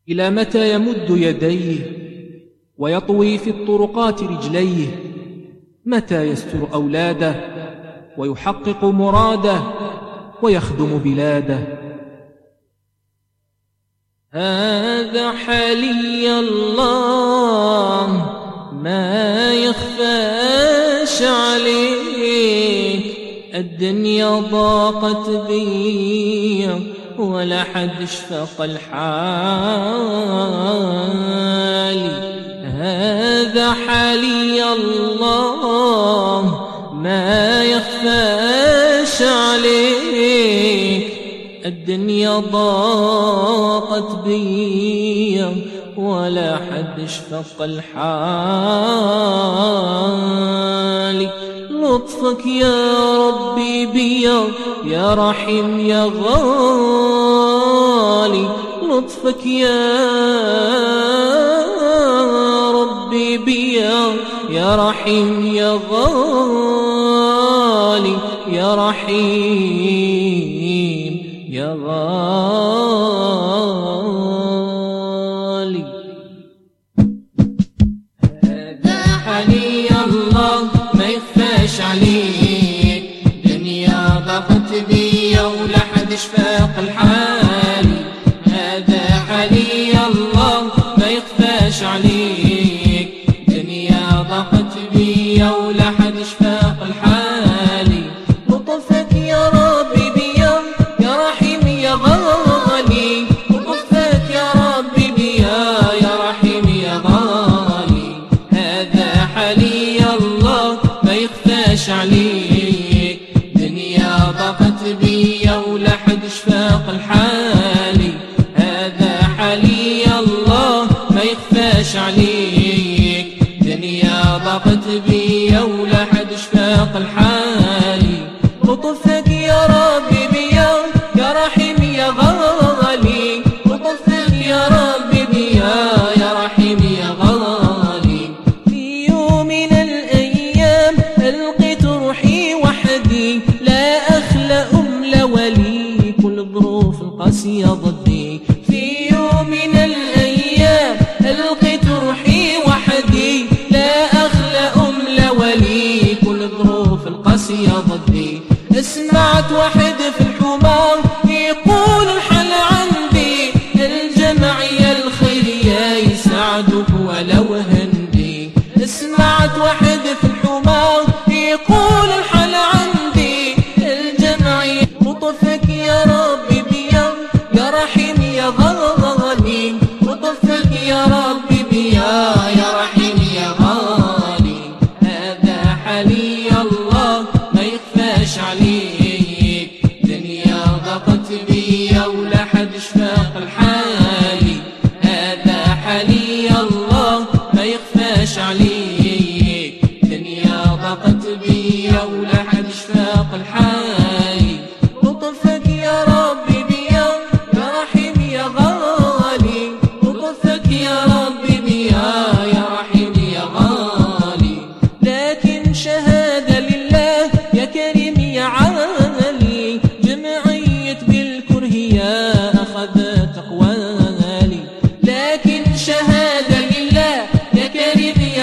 إلى متى يمد يديه ويطوي في الطرقات رجليه؟ متى يستر أولاده ويحقق مراده ويخدم بلاده؟ هذا حلي الله ما يخفاش عليك، الدنيا ضاقت بي ولا حد شفق الحالي. هذا حلي الله ما يخفاش عليك، الدنيا ضاقت بي ولا حد شفق الحالي. لطفك يا ربي بيا يا رحيم يا غالي، لطفك يا ربي بيا يا رحيم يا غالي، يا رحيم يا غالي. هذا حلي الله ما يخفاش عليك، دنيا ضاقت بيا ولا حد شفاق الحالي. هذا حلي الله ما يخفاش عليك، دنيا ضاقت بيا ولا حد شفاق الحالي. لطفك يا ربي بيا يا رحيم يا غالي، لطفك يا ربي بيا يا رحيم يا غالي. هذا حلي الله ما يخفاش عليك، دنيا ضاقت بيا ولا حد شفاق الحالي. هذا حلي الله ما يخفاش عليك، دنيا ضاقت بيا ولا حد شفاق الحالي. لطفك يا ربي بيا يا رحيم يا غالي، لطفك يا ربي بيا يا رحيم يا غالي. في يوم من الأيام ألقيت روحي وحدي، لا أخلى لا ولي، كل الظروف القاسية ضدي. في يوم من الأيام ألقيت روحي وحدي، لا أخلى لا ولي، كل الظروف القاسية ضدي. سمعت واحد في الحمار يقول الحل عندي، الجمعية الخيرية يساعدك ولو هندي. سمعت واحد في الحمار يقول الحل عندي، الجمعية. لطفك يا ربي بيا يا رحيم يا غالي، لطفك يا ربي بيا يا رحيم يا غالي. هذا حلي الله ما يخفاش عليك، دنيا ضاقت بيا ولا حد شفاق الحالي. هذا حلي الله ما يخفاش عليك، دنيا ضاقت بيا ولا حد شفاق الحالي. لطفك يا ربي بيا يا رحيم يا غالي، لطفك يا ربي بيا يا رحيم يا غالي. لكن شهادة لله يا كريم يا عالي، جمعية بالكرهية أخذت أقوالي. لكن شهادة لله يا كريم يا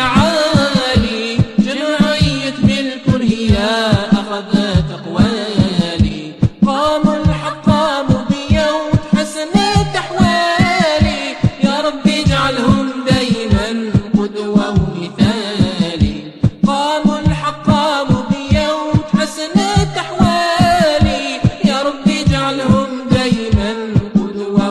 عالي، جمعية بالكرهية أخذت أقوالي. قاموا الحق قاموا بيا وتحسنت أحوالي، يا رب اجعلهم دايما قدوة ومثالي. قاموا الحق قاموا بيا وتحسنت أحوالي، يا رب اجعلهم دايما قدوة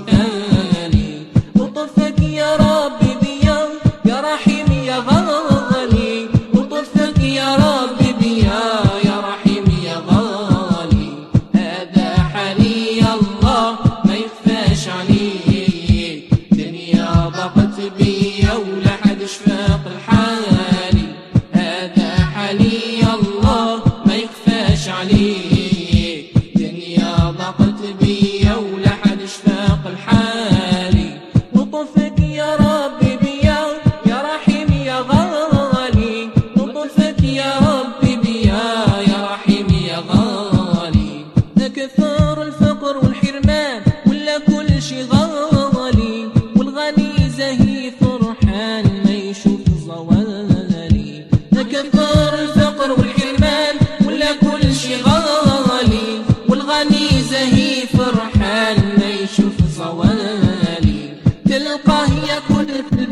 ومثالي. لطفك يا ربي بيا يا رحيم يا غالي، لطفك يا ربي بيا يا رحيم يا غالي. هذا حلي الله ما يخفاش عليك، دنيا ضاقت بيا ولا حد شفاق الحالي. هذا حلي الله ما يخفاش عليك، دنيا ضاقت بيا ولا حد شفاق الحالي. لطفك يا ربي بيا يا رحيم يا غالي، لطفك يا ربي بيا يا رحيم يا غالي. كثر الفقر والحرمان ولا كل شي غالي،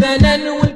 مثلا